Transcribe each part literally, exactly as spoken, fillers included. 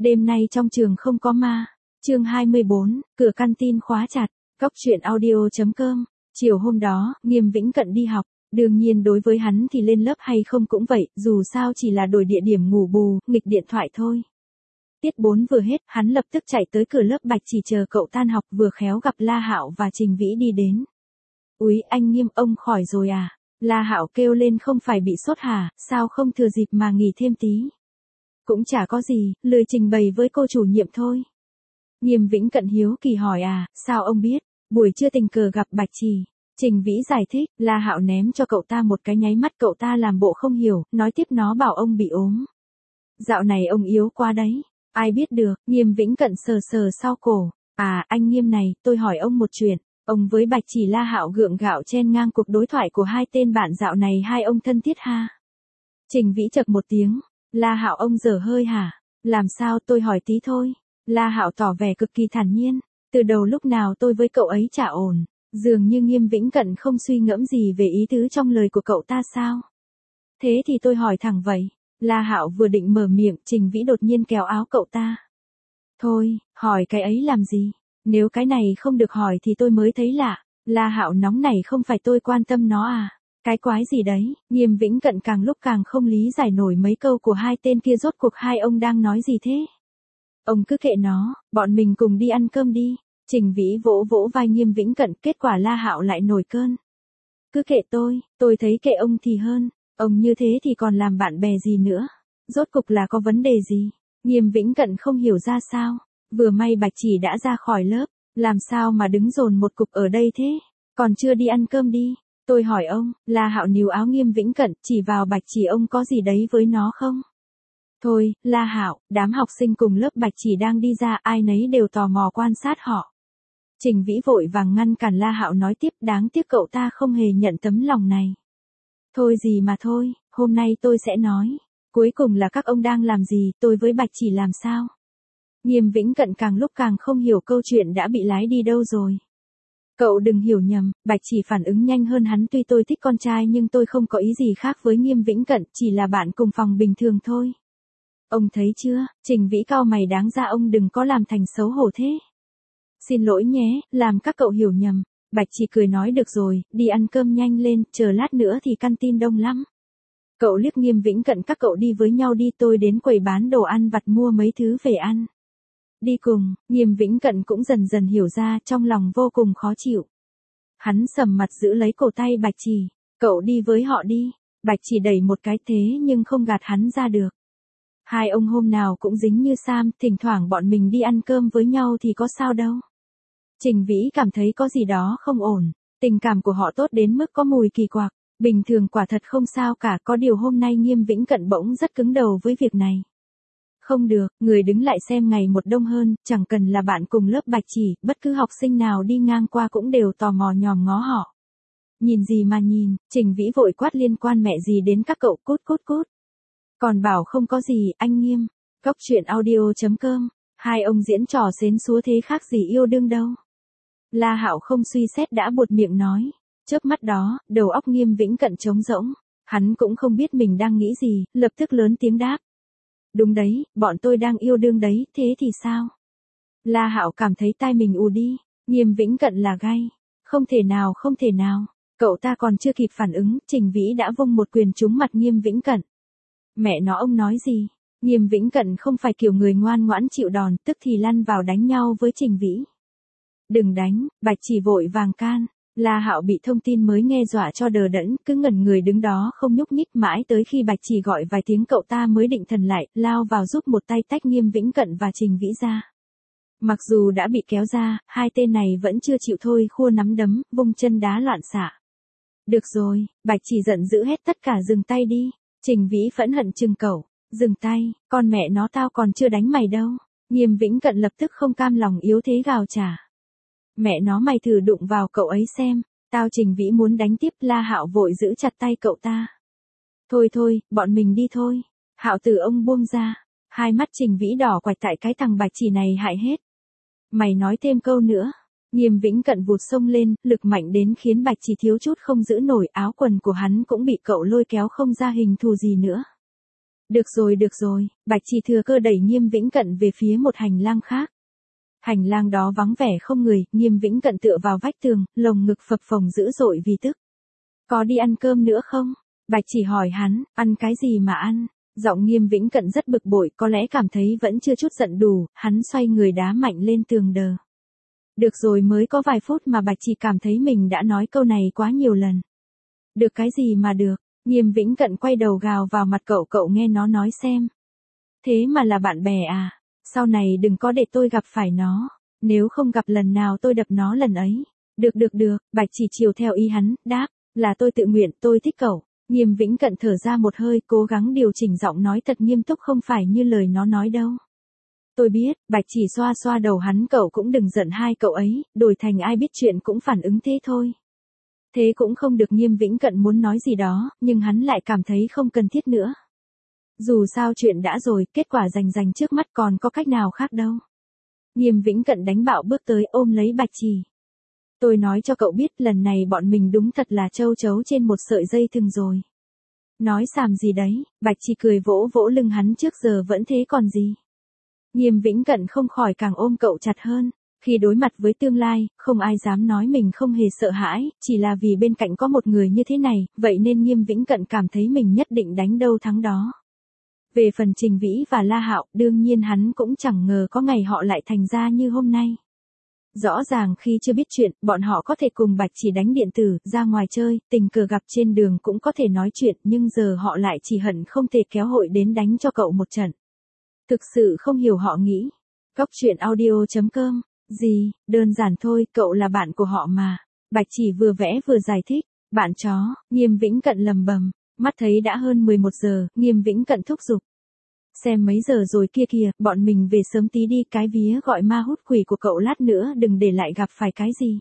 Đêm nay trong trường không có ma. Chương hai mươi bốn, cửa căn tin khóa chặt. Cóc truyện audio chấm com. Chiều hôm đó, Nghiêm Vĩnh Cận đi học. Đương nhiên đối với hắn thì lên lớp hay không cũng vậy, dù sao chỉ là đổi địa điểm ngủ bù, nghịch điện thoại thôi. Tiết bốn vừa hết, hắn lập tức chạy tới cửa lớp Bạch Chỉ chờ cậu tan học, vừa khéo gặp La Hạo và Trình Vĩ đi đến. "Úi, anh Nghiêm, ông khỏi rồi à?" La Hạo kêu lên, "Không phải bị sốt hả, sao không thừa dịp mà nghỉ thêm tí?" "Cũng chả có gì, lười trình bày với cô chủ nhiệm thôi." Nghiêm Vĩnh Cận hiếu kỳ hỏi, "À, sao ông biết?" "Buổi trưa tình cờ gặp Bạch Chỉ." Trình Vĩ giải thích. La Hạo ném cho cậu ta một cái nháy mắt, cậu ta làm bộ không hiểu, nói tiếp, "Nó bảo ông bị ốm. Dạo này ông yếu quá đấy." "Ai biết được." Nghiêm Vĩnh Cận sờ sờ sau cổ. "À, anh Nghiêm này, tôi hỏi ông một chuyện. Ông với Bạch Chỉ." La Hạo gượng gạo chen ngang cuộc đối thoại của hai tên bạn, "Dạo này hai ông thân thiết ha?" Trình Vĩ chậc một tiếng. "La Hạo, ông dở hơi hả?" "Làm sao, tôi hỏi tí thôi." La Hạo tỏ vẻ cực kỳ thản nhiên. "Từ đầu lúc nào tôi với cậu ấy chả ổn." Dường như Nghiêm Vĩnh Cận không suy ngẫm gì về ý tứ trong lời của cậu ta sao? "Thế thì tôi hỏi thẳng vậy." La Hạo vừa định mở miệng, Trình Vĩ đột nhiên kéo áo cậu ta. "Thôi, hỏi cái ấy làm gì? Nếu cái này không được hỏi thì tôi mới thấy lạ." La Hạo nóng nảy, "Không phải tôi quan tâm nó à? Cái quái gì đấy?" Nghiêm Vĩnh Cận càng lúc càng không lý giải nổi mấy câu của hai tên kia, rốt cuộc hai ông đang nói gì thế? "Ông cứ kệ nó, bọn mình cùng đi ăn cơm đi." Trình Vĩ vỗ vỗ vai Nghiêm Vĩnh Cận, kết quả La Hạo lại nổi cơn. "Cứ kệ tôi, tôi thấy kệ ông thì hơn. Ông như thế thì còn làm bạn bè gì nữa? Rốt cục là có vấn đề gì?" Nghiêm Vĩnh Cận không hiểu ra sao. Vừa may Bạch Chỉ đã ra khỏi lớp, làm sao mà đứng dồn một cục ở đây thế? "Còn chưa đi ăn cơm đi. Tôi hỏi ông." La Hạo níu áo Nghiêm Vĩnh Cận, chỉ vào Bạch Chỉ, "Ông có gì đấy với nó không?" "Thôi, La Hạo." Đám học sinh cùng lớp Bạch Chỉ đang đi ra, ai nấy đều tò mò quan sát họ. Trình Vĩ vội vàng ngăn cản La Hạo, nói tiếp, "Đáng tiếc cậu ta không hề nhận tấm lòng này." "Thôi gì mà thôi, hôm nay tôi sẽ nói. Cuối cùng là các ông đang làm gì, tôi với Bạch Chỉ làm sao?" Nghiêm Vĩnh Cận càng lúc càng không hiểu câu chuyện đã bị lái đi đâu rồi. "Cậu đừng hiểu nhầm." Bạch Chỉ phản ứng nhanh hơn hắn, "Tuy tôi thích con trai nhưng tôi không có ý gì khác với Nghiêm Vĩnh Cận, chỉ là bạn cùng phòng bình thường thôi." "Ông thấy chưa?" Trình Vĩ cau mày, "Đáng ra ông đừng có làm thành xấu hổ thế." "Xin lỗi nhé, làm các cậu hiểu nhầm." Bạch Chỉ cười nói, "Được rồi, đi ăn cơm nhanh lên, chờ lát nữa thì căn tin đông lắm." Cậu liếc Nghiêm Vĩnh Cận, "Các cậu đi với nhau đi, tôi đến quầy bán đồ ăn vặt mua mấy thứ về ăn." "Đi cùng." Nghiêm Vĩnh Cận cũng dần dần hiểu ra, trong lòng vô cùng khó chịu. Hắn sầm mặt giữ lấy cổ tay Bạch Chỉ, "Cậu đi với họ đi." Bạch Chỉ đẩy một cái, thế nhưng không gạt hắn ra được. Hai ông hôm nào cũng dính như sam, thỉnh thoảng bọn mình đi ăn cơm với nhau thì có sao đâu. Trình Vĩ cảm thấy có gì đó không ổn, tình cảm của họ tốt đến mức có mùi kỳ quặc, bình thường quả thật không sao cả, có điều hôm nay Nghiêm Vĩnh Cận bỗng rất cứng đầu với việc này. Không được, người đứng lại xem ngày một đông hơn, chẳng cần là bạn cùng lớp Bạch Chỉ, bất cứ học sinh nào đi ngang qua cũng đều tò mò nhòm ngó họ. "Nhìn gì mà nhìn?" Trình Vĩ vội quát, "Liên quan mẹ gì đến các cậu, cút cút cút. Còn bảo không có gì, anh Nghiêm." Cóc truyện audio chấm com. Hai ông diễn trò xến xúa thế khác gì yêu đương đâu. La Hạo không suy xét đã buột miệng nói. Chớp mắt đó, đầu óc Nghiêm Vĩnh Cận trống rỗng. Hắn cũng không biết mình đang nghĩ gì, lập tức lớn tiếng đáp. "Đúng đấy, bọn tôi đang yêu đương đấy, thế thì sao?" La Hạo cảm thấy tai mình ù đi. Nghiêm Vĩnh Cận là gay. "Không thể nào, không thể nào." Cậu ta còn chưa kịp phản ứng, Trình Vĩ đã vung một quyền trúng mặt Nghiêm Vĩnh Cận. "Mẹ nó, ông nói gì?" Nghiêm Vĩnh Cận không phải kiểu người ngoan ngoãn chịu đòn, tức thì lăn vào đánh nhau với Trình Vĩ. "Đừng đánh." Bạch Chỉ vội vàng can. La Hạo bị thông tin mới nghe dọa cho đờ đẫn, cứ ngẩn người đứng đó không nhúc nhích, mãi tới khi Bạch Chỉ gọi vài tiếng cậu ta mới định thần lại, lao vào giúp một tay tách Nghiêm Vĩnh Cận và Trình Vĩ ra. Mặc dù đã bị kéo ra, hai tên này vẫn chưa chịu thôi, khua nắm đấm, vung chân đá loạn xạ. "Được rồi." Bạch Chỉ giận dữ hét, "Tất cả dừng tay đi." Trình Vĩ phẫn hận trừng cậu. "Dừng tay, con mẹ nó, tao còn chưa đánh mày đâu." Nghiêm Vĩnh Cận lập tức không cam lòng yếu thế gào trả. "Mẹ nó, mày thử đụng vào cậu ấy xem, tao." Trình Vĩ muốn đánh tiếp, La Hạo vội giữ chặt tay cậu ta. "Thôi thôi, bọn mình đi thôi." "Hạo tử, ông buông ra." Hai mắt Trình Vĩ đỏ quạch, tại cái thằng Bạch Chỉ này hại hết. "Mày nói thêm câu nữa." Nghiêm Vĩnh Cận vụt xông lên, lực mạnh đến khiến Bạch Chỉ thiếu chút không giữ nổi, áo quần của hắn cũng bị cậu lôi kéo không ra hình thù gì nữa. Được rồi được rồi, Bạch Chỉ thừa cơ đẩy Nghiêm Vĩnh Cận về phía một hành lang khác. Hành lang đó vắng vẻ không người, Nghiêm Vĩnh Cận tựa vào vách tường, lồng ngực phập phồng dữ dội vì tức. Có đi ăn cơm nữa không? Bạch Chỉ hỏi hắn, ăn cái gì mà ăn? Giọng Nghiêm Vĩnh Cận rất bực bội, có lẽ cảm thấy vẫn chưa chút giận đủ, hắn xoay người đá mạnh lên tường đờ. Được rồi, mới có vài phút mà Bạch Chỉ cảm thấy mình đã nói câu này quá nhiều lần. Được cái gì mà được? Nghiêm Vĩnh Cận quay đầu gào vào mặt cậu, cậu nghe nó nói xem. Thế mà là bạn bè à? Sau này đừng có để tôi gặp phải nó. Nếu không gặp lần nào tôi đập nó lần ấy. Được được được, Bạch Chỉ chiều theo ý hắn, đáp, là tôi tự nguyện, tôi thích cậu. Nghiêm Vĩnh Cận thở ra một hơi, cố gắng điều chỉnh giọng nói thật nghiêm túc, không phải như lời nó nói đâu. Tôi biết, Bạch Chỉ xoa xoa đầu hắn, cậu cũng đừng giận hai cậu ấy, đổi thành ai biết chuyện cũng phản ứng thế thôi. Thế cũng không được, Nghiêm Vĩnh Cận muốn nói gì đó, nhưng hắn lại cảm thấy không cần thiết nữa. Dù sao chuyện đã rồi, kết quả rành rành trước mắt, còn có cách nào khác đâu. Nghiêm Vĩnh Cận đánh bạo bước tới ôm lấy Bạch Chỉ. Tôi nói cho cậu biết, lần này bọn mình đúng thật là châu chấu trên một sợi dây thừng rồi. Nói xàm gì đấy? Bạch Chỉ cười vỗ vỗ lưng hắn, trước giờ vẫn thế còn gì. Nghiêm Vĩnh Cận không khỏi càng ôm cậu chặt hơn. Khi đối mặt với tương lai, không ai dám nói mình không hề sợ hãi, chỉ là vì bên cạnh có một người như thế này, vậy nên Nghiêm Vĩnh Cận cảm thấy mình nhất định đánh đâu thắng đó. Về phần Trình Vĩ và La Hạo, đương nhiên hắn cũng chẳng ngờ có ngày họ lại thành ra như hôm nay. Rõ ràng khi chưa biết chuyện, bọn họ có thể cùng Bạch Chỉ đánh điện tử, ra ngoài chơi, tình cờ gặp trên đường cũng có thể nói chuyện, nhưng giờ họ lại chỉ hận không thể kéo hội đến đánh cho cậu một trận. Thực sự không hiểu họ nghĩ. Cóc truyện audio chấm com. Gì, đơn giản thôi, cậu là bạn của họ mà. Bạch Chỉ vừa vẽ vừa giải thích. Bạn chó, Nghiêm Vĩnh Cận lầm bầm. Mắt thấy đã hơn mười một giờ, Nghiêm Vĩnh Cận thúc giục. Xem mấy giờ rồi kia kìa, bọn mình về sớm tí đi, cái vía gọi ma hút quỷ của cậu lát nữa đừng để lại gặp phải cái gì.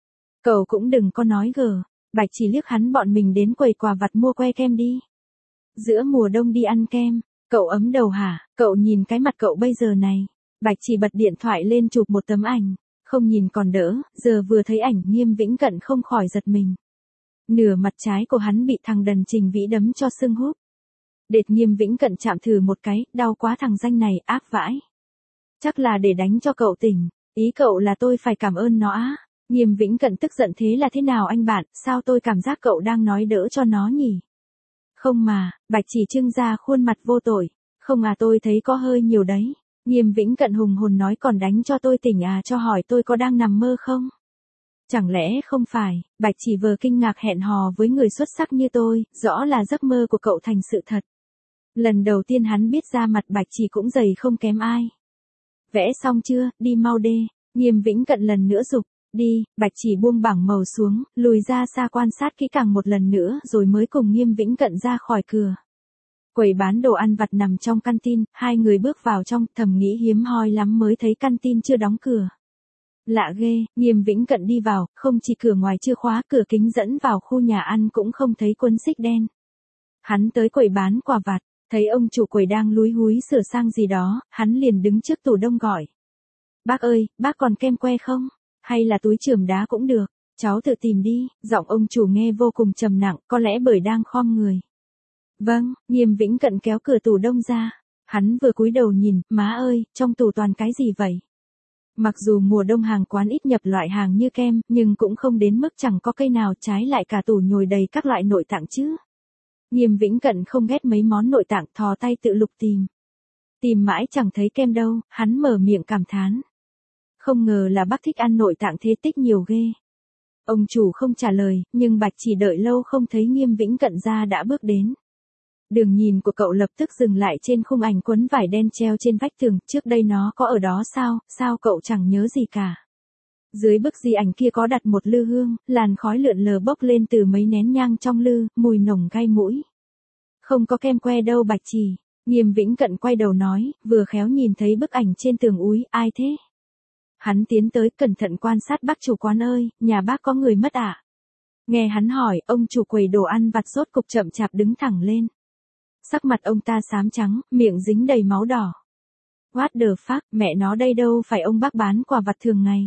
Cậu cũng đừng có nói gờ. Bạch Chỉ liếc hắn, bọn mình đến quầy quà vặt mua que kem đi. Giữa mùa đông đi ăn kem, cậu ấm đầu hả? Cậu nhìn cái mặt cậu bây giờ này. Bạch Chỉ bật điện thoại lên chụp một tấm ảnh, không nhìn còn đỡ, giờ vừa thấy ảnh Nghiêm Vĩnh Cận không khỏi giật mình. Nửa mặt trái của hắn bị thằng đần Trình Vĩ đấm cho sưng húp. Đệt, Nghiêm Vĩnh Cận chạm thử một cái, đau quá, thằng danh này ác vãi. Chắc là để đánh cho cậu tỉnh, ý cậu là tôi phải cảm ơn nó á? Nghiêm Vĩnh Cận tức giận, thế là thế nào anh bạn, sao tôi cảm giác cậu đang nói đỡ cho nó nhỉ? Không mà, Bạch Chỉ trưng ra khuôn mặt vô tội, không à, tôi thấy có hơi nhiều đấy. Nghiêm Vĩnh Cận hùng hồn nói, còn đánh cho tôi tỉnh à, cho hỏi tôi có đang nằm mơ không? Chẳng lẽ không phải? Bạch Chỉ vờ kinh ngạc, hẹn hò với người xuất sắc như tôi, rõ là giấc mơ của cậu thành sự thật. Lần đầu tiên hắn biết ra mặt Bạch Chỉ cũng dày không kém ai. Vẽ xong chưa, đi mau đê. Nghiêm Vĩnh Cận lần nữa giục, đi. Bạch Chỉ buông bảng màu xuống, lùi ra xa quan sát kỹ càng một lần nữa rồi mới cùng Nghiêm Vĩnh Cận ra khỏi cửa. Quầy bán đồ ăn vặt nằm trong căn tin, hai người bước vào trong, thầm nghĩ hiếm hoi lắm mới thấy căn tin chưa đóng cửa. Lạ ghê, Nghiêm Vĩnh Cận đi vào, không chỉ cửa ngoài chưa khóa, cửa kính dẫn vào khu nhà ăn cũng không thấy cuốn xích đen. Hắn tới quầy bán quà vặt, thấy ông chủ quầy đang lúi húi sửa sang gì đó, hắn liền đứng trước tủ đông gọi. Bác ơi, bác còn kem que không? Hay là túi chườm đá cũng được, cháu tự tìm đi. Giọng ông chủ nghe vô cùng trầm nặng, có lẽ bởi đang khom người. Vâng, Nghiêm Vĩnh Cận kéo cửa tủ đông ra. Hắn vừa cúi đầu nhìn, má ơi, trong tủ toàn cái gì vậy? Mặc dù mùa đông hàng quán ít nhập loại hàng như kem, nhưng cũng không đến mức chẳng có cây nào, trái lại cả tủ nhồi đầy các loại nội tạng chứ. Nghiêm Vĩnh Cận không ghét mấy món nội tạng, thò tay tự lục tìm. Tìm mãi chẳng thấy kem đâu, hắn mở miệng cảm thán. Không ngờ là bác thích ăn nội tạng thế, tích nhiều ghê. Ông chủ không trả lời, nhưng Bạch Chỉ đợi lâu không thấy Nghiêm Vĩnh Cận ra đã bước đến. Đường nhìn của cậu lập tức dừng lại trên khung ảnh quấn vải đen treo trên vách tường, trước đây nó có ở đó sao, sao cậu chẳng nhớ gì cả. Dưới bức di ảnh kia có đặt một lư hương, làn khói lượn lờ bốc lên từ mấy nén nhang trong lư, mùi nồng gai mũi. Không có kem que đâu Bạch Chỉ. Nghiêm Vĩnh Cận quay đầu nói, vừa khéo nhìn thấy bức ảnh trên tường, úi, ai thế? Hắn tiến tới cẩn thận quan sát, bác chủ quán ơi, nhà bác có người mất ạ? À? Nghe hắn hỏi, ông chủ quầy đồ ăn vặt rốt cục chậm chạp đứng thẳng lên. Sắc mặt ông ta xám trắng, miệng dính đầy máu đỏ. What the fuck, mẹ nó, đây đâu phải ông bác bán quà vặt thường ngày.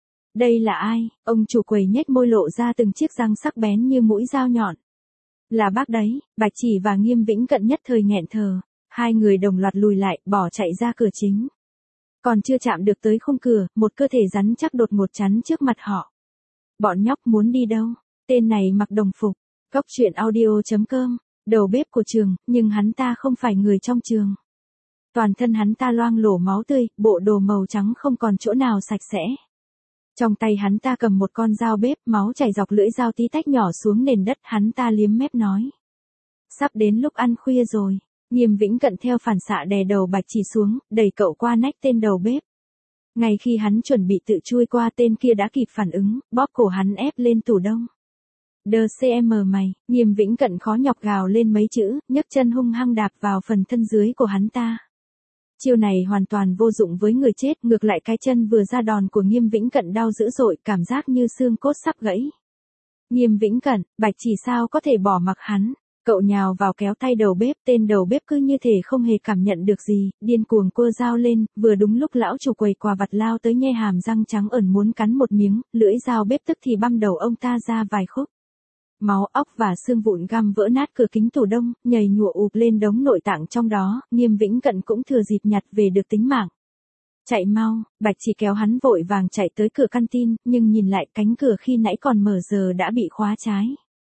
Đây là ai? Ông chủ quầy nhếch môi lộ ra từng chiếc răng sắc bén như mũi dao nhọn. Là bác đấy. Bạch Chỉ và Nghiêm Vĩnh Cận nhất thời nghẹn thở. Hai người đồng loạt lùi lại, bỏ chạy ra cửa chính. Còn chưa chạm được tới khung cửa, một cơ thể rắn chắc đột ngột chắn trước mặt họ. Bọn nhóc muốn đi đâu? Tên này mặc đồng phục. Góc truyện audio chấm com. Đầu bếp của trường, nhưng hắn ta không phải người trong trường. Toàn thân hắn ta loang lổ máu tươi, bộ đồ màu trắng không còn chỗ nào sạch sẽ. Trong tay hắn ta cầm một con dao bếp, máu chảy dọc lưỡi dao tí tách nhỏ xuống nền đất, hắn ta liếm mép nói. Sắp đến lúc ăn khuya rồi. Nghiêm Vĩnh Cận theo phản xạ đè đầu Bạch Chỉ xuống, đẩy cậu qua nách tên đầu bếp. Ngay khi hắn chuẩn bị tự chui qua, tên kia đã kịp phản ứng, bóp cổ hắn ép lên tủ đông. Đờ cm mày, Nghiêm Vĩnh Cận khó nhọc gào lên mấy chữ, nhấc chân hung hăng đạp vào phần thân dưới của hắn ta. Chiêu này hoàn toàn vô dụng với người chết, ngược lại cái chân vừa ra đòn của Nghiêm Vĩnh Cận đau dữ dội, cảm giác như xương cốt sắp gãy. Nghiêm Vĩnh Cận, Bạch Chỉ sao có thể bỏ mặc hắn. Cậu nhào vào kéo tay đầu bếp, tên đầu bếp cứ như thể không hề cảm nhận được gì, điên cuồng quơ dao lên, vừa đúng lúc lão chủ quầy quà vặt lao tới nhe hàm răng trắng ẩn muốn cắn một miếng, lưỡi dao bếp tức thì băm đầu ông ta ra vài khúc. Máu óc và xương vụn găm vỡ nát cửa kính tủ đông, nhầy nhụa ụp lên đống nội tạng trong đó, Nghiêm Vĩnh Cận cũng thừa dịp nhặt về được tính mạng. Chạy mau, Bạch Chỉ kéo hắn vội vàng chạy tới cửa canteen, nhưng nhìn lại cánh cửa khi nãy còn mở giờ đã bị khóa trái.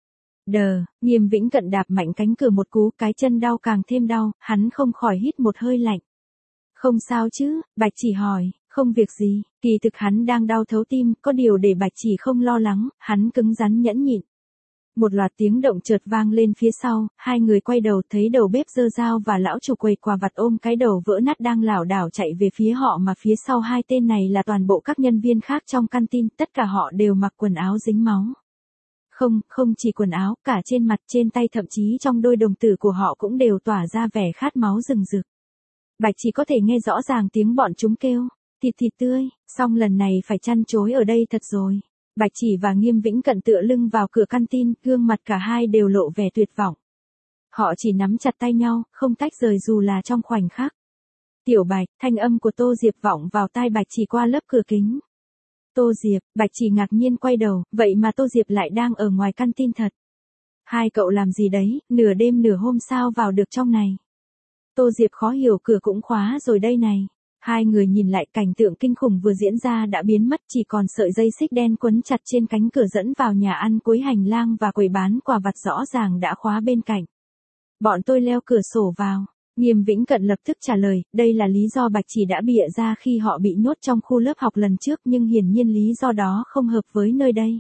Đờ, Nghiêm Vĩnh Cận đạp mạnh cánh cửa một cú, cái chân đau càng thêm đau, hắn không khỏi hít một hơi lạnh. Không sao chứ, Bạch Chỉ hỏi, không việc gì, kỳ thực hắn đang đau thấu tim, có điều để Bạch Chỉ không lo lắng, hắn cứng rắn nhẫn nhịn. Một loạt tiếng động chợt vang lên phía sau, hai người quay đầu thấy đầu bếp giơ dao và lão chủ quầy quà vặt ôm cái đầu vỡ nát đang lảo đảo chạy về phía họ, mà phía sau hai tên này là toàn bộ các nhân viên khác trong canteen, tất cả họ đều mặc quần áo dính máu. Không, không chỉ quần áo, cả trên mặt, trên tay, thậm chí trong đôi đồng tử của họ cũng đều tỏa ra vẻ khát máu rừng rực. Bạch Chỉ có thể nghe rõ ràng tiếng bọn chúng kêu, thịt thịt tươi, xong lần này phải chăn chối ở đây thật rồi. Bạch Chỉ và Nghiêm Vĩnh Cận tựa lưng vào cửa canteen, gương mặt cả hai đều lộ vẻ tuyệt vọng. Họ chỉ nắm chặt tay nhau, không tách rời dù là trong khoảnh khắc. Tiểu Bạch, thanh âm của Tô Diệp vọng vào tai Bạch Chỉ qua lớp cửa kính. Tô Diệp, Bạch Chỉ ngạc nhiên quay đầu, vậy mà Tô Diệp lại đang ở ngoài canteen thật. Hai cậu làm gì đấy, nửa đêm nửa hôm sao vào được trong này. Tô Diệp khó hiểu, cửa cũng khóa rồi đây này. Hai người nhìn lại, cảnh tượng kinh khủng vừa diễn ra đã biến mất, chỉ còn sợi dây xích đen quấn chặt trên cánh cửa dẫn vào nhà ăn, cuối hành lang và quầy bán quà vặt rõ ràng đã khóa bên cạnh. Bọn tôi leo cửa sổ vào. Nghiêm Vĩnh Cận lập tức trả lời, đây là lý do Bạch Chỉ đã bịa ra khi họ bị nhốt trong khu lớp học lần trước, nhưng hiển nhiên lý do đó không hợp với nơi đây.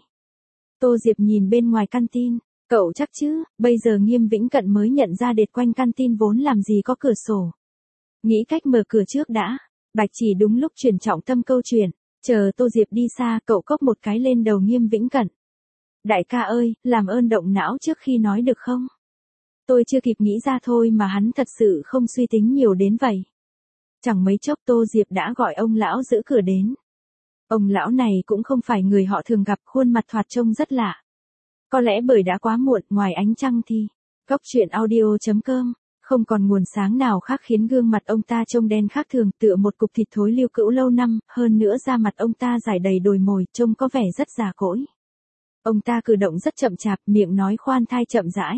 Tô Diệp nhìn bên ngoài canteen, cậu chắc chứ, bây giờ Nghiêm Vĩnh Cận mới nhận ra đệt quanh canteen vốn làm gì có cửa sổ. Nghĩ cách mở cửa trước đã. Bạch Chỉ đúng lúc chuyển trọng tâm câu chuyện, chờ Tô Diệp đi xa, cậu cốc một cái lên đầu Nghiêm Vĩnh Cận. Đại ca ơi, làm ơn động não trước khi nói được không? Tôi chưa kịp nghĩ ra thôi mà hắn thật sự không suy tính nhiều đến vậy. Chẳng mấy chốc Tô Diệp đã gọi ông lão giữ cửa đến. Ông lão này cũng không phải người họ thường gặp, khuôn mặt thoạt trông rất lạ. Có lẽ bởi đã quá muộn, ngoài ánh trăng thì, góc truyện audio chấm com, không còn nguồn sáng nào khác khiến gương mặt ông ta trông đen khác thường, tựa một cục thịt thối lưu cữu lâu năm, hơn nữa da mặt ông ta rải đầy đồi mồi, trông có vẻ rất già cỗi. Ông ta cử động rất chậm chạp, miệng nói khoan thai chậm rãi.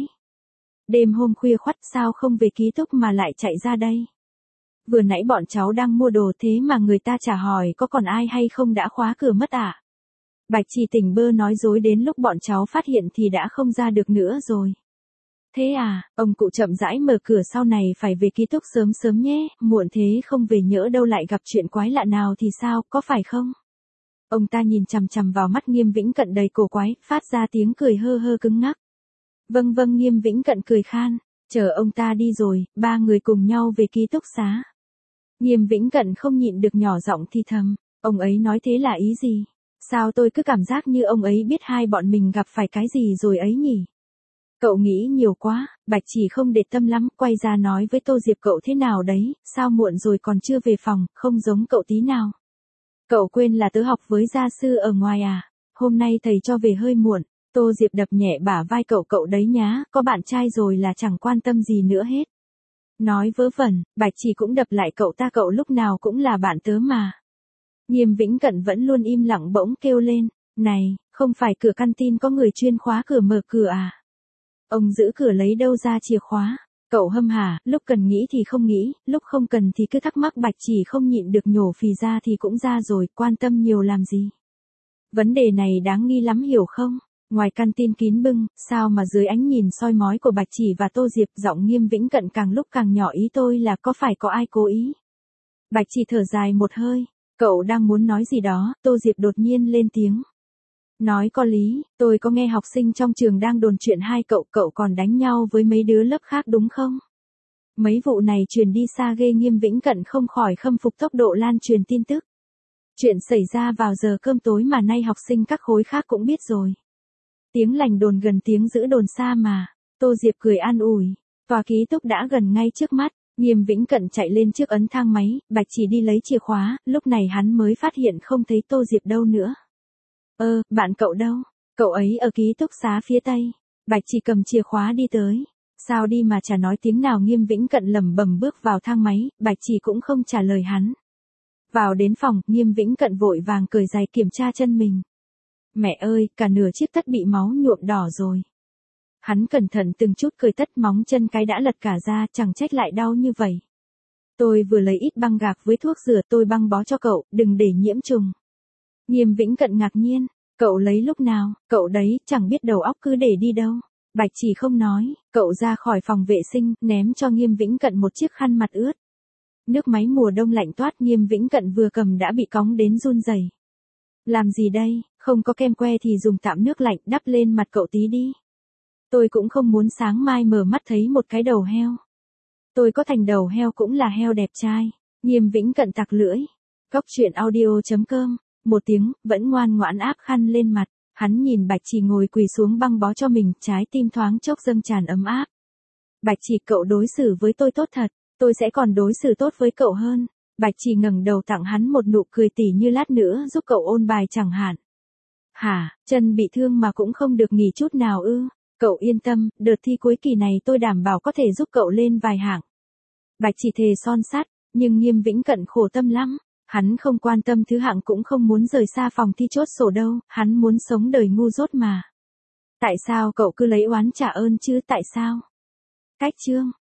Đêm hôm khuya khoắt sao không về ký túc mà lại chạy ra đây? Vừa nãy bọn cháu đang mua đồ thế mà người ta chả hỏi có còn ai hay không đã khóa cửa mất à? Bạch Chỉ tỉnh bơ nói dối, đến lúc bọn cháu phát hiện thì đã không ra được nữa rồi. Thế à, ông cụ chậm rãi mở cửa, sau này phải về ký túc sớm sớm nhé, muộn thế không về nhỡ đâu lại gặp chuyện quái lạ nào thì sao, có phải không? Ông ta nhìn chằm chằm vào mắt Nghiêm Vĩnh Cận đầy cổ quái, phát ra tiếng cười hơ hơ cứng ngắc. Vâng vâng, Nghiêm Vĩnh Cận cười khan, chờ ông ta đi rồi, ba người cùng nhau về ký túc xá. Nghiêm Vĩnh Cận không nhịn được nhỏ giọng thì thầm, ông ấy nói thế là ý gì? Sao tôi cứ cảm giác như ông ấy biết hai bọn mình gặp phải cái gì rồi ấy nhỉ? Cậu nghĩ nhiều quá. Bạch Chỉ không để tâm lắm, quay ra nói với Tô Diệp, cậu thế nào đấy, sao muộn rồi còn chưa về phòng, không giống cậu tí nào. Cậu quên là tớ học với gia sư ở ngoài à, hôm nay thầy cho về hơi muộn. Tô Diệp đập nhẹ bả vai cậu, cậu đấy nhá, có bạn trai rồi là chẳng quan tâm gì nữa hết. Nói vớ vẩn, Bạch Chỉ cũng đập lại cậu ta, cậu lúc nào cũng là bạn tớ mà. Nghiêm Vĩnh Cận vẫn luôn im lặng bỗng kêu lên, này, không phải cửa canteen có người chuyên khóa cửa mở cửa à? Ông giữ cửa lấy đâu ra chìa khóa? Cậu hâm hả, lúc cần nghĩ thì không nghĩ, lúc không cần thì cứ thắc mắc. Bạch Chỉ không nhịn được nhổ phì ra thì cũng ra rồi, quan tâm nhiều làm gì. Vấn đề này đáng nghi lắm hiểu không? Ngoài căn tin kín bưng, sao mà dưới ánh nhìn soi mói của Bạch Chỉ và Tô Diệp, giọng Nghiêm Vĩnh Cận càng lúc càng nhỏ, ý tôi là có phải có ai cố ý. Bạch Chỉ thở dài một hơi, cậu đang muốn nói gì đó, Tô Diệp đột nhiên lên tiếng. Nói có lý, tôi có nghe học sinh trong trường đang đồn chuyện hai cậu, cậu còn đánh nhau với mấy đứa lớp khác đúng không? Mấy vụ này truyền đi xa ghê. Nghiêm Vĩnh Cận không khỏi khâm phục tốc độ lan truyền tin tức. Chuyện xảy ra vào giờ cơm tối mà nay học sinh các khối khác cũng biết rồi. Tiếng lành đồn gần tiếng giữ đồn xa mà. Tô Diệp cười an ủi. Tòa ký túc đã gần ngay trước mắt. Nghiêm Vĩnh Cận chạy lên trước ấn thang máy, Bạch Chỉ đi lấy chìa khóa, lúc này hắn mới phát hiện không thấy Tô Diệp đâu nữa. Ơ, bạn cậu đâu? Cậu ấy ở ký túc xá phía tây. Bạch Chỉ cầm chìa khóa đi tới. Sao đi mà chả nói tiếng nào. Nghiêm Vĩnh Cận lẩm bẩm bước vào thang máy, Bạch Chỉ cũng không trả lời hắn. Vào đến phòng, Nghiêm Vĩnh Cận vội vàng cởi giày kiểm tra chân mình. Mẹ ơi, cả nửa chiếc tất bị máu nhuộm đỏ rồi. Hắn cẩn thận từng chút cởi tất, móng chân cái đã lật cả ra, chẳng trách lại đau như vậy. Tôi vừa lấy ít băng gạc với thuốc rửa, tôi băng bó cho cậu, đừng để nhiễm trùng. Nghiêm Vĩnh Cận ngạc nhiên, cậu lấy lúc nào? Cậu đấy, chẳng biết đầu óc cứ để đi đâu. Bạch Chỉ không nói, cậu ra khỏi phòng vệ sinh, ném cho Nghiêm Vĩnh Cận một chiếc khăn mặt ướt. Nước máy mùa đông lạnh toát, Nghiêm Vĩnh Cận vừa cầm đã bị cóng đến run rẩy. Làm gì đây, không có kem que thì dùng tạm nước lạnh đắp lên mặt cậu tí đi. Tôi cũng không muốn sáng mai mở mắt thấy một cái đầu heo. Tôi có thành đầu heo cũng là heo đẹp trai. Nghiêm Vĩnh Cận tặc lưỡi. Góc truyện audio chấm com. Một tiếng, vẫn ngoan ngoãn áp khăn lên mặt. Hắn nhìn Bạch Chỉ ngồi quỳ xuống băng bó cho mình, trái tim thoáng chốc dâng tràn ấm áp. Bạch Chỉ, cậu đối xử với tôi tốt thật, tôi sẽ còn đối xử tốt với cậu hơn. Bạch Chỉ ngẩng đầu tặng hắn một nụ cười tỉ như lát nữa giúp cậu ôn bài chẳng hạn. Hả, chân bị thương mà cũng không được nghỉ chút nào ư? Cậu yên tâm, đợt thi cuối kỳ này tôi đảm bảo có thể giúp cậu lên vài hạng. Bạch Chỉ thề son sắt, nhưng Nghiêm Vĩnh Cận khổ tâm lắm. Hắn không quan tâm thứ hạng, cũng không muốn rời xa phòng thi chốt sổ đâu, hắn muốn sống đời ngu dốt mà. Tại sao cậu cứ lấy oán trả ơn chứ, tại sao? Cách chương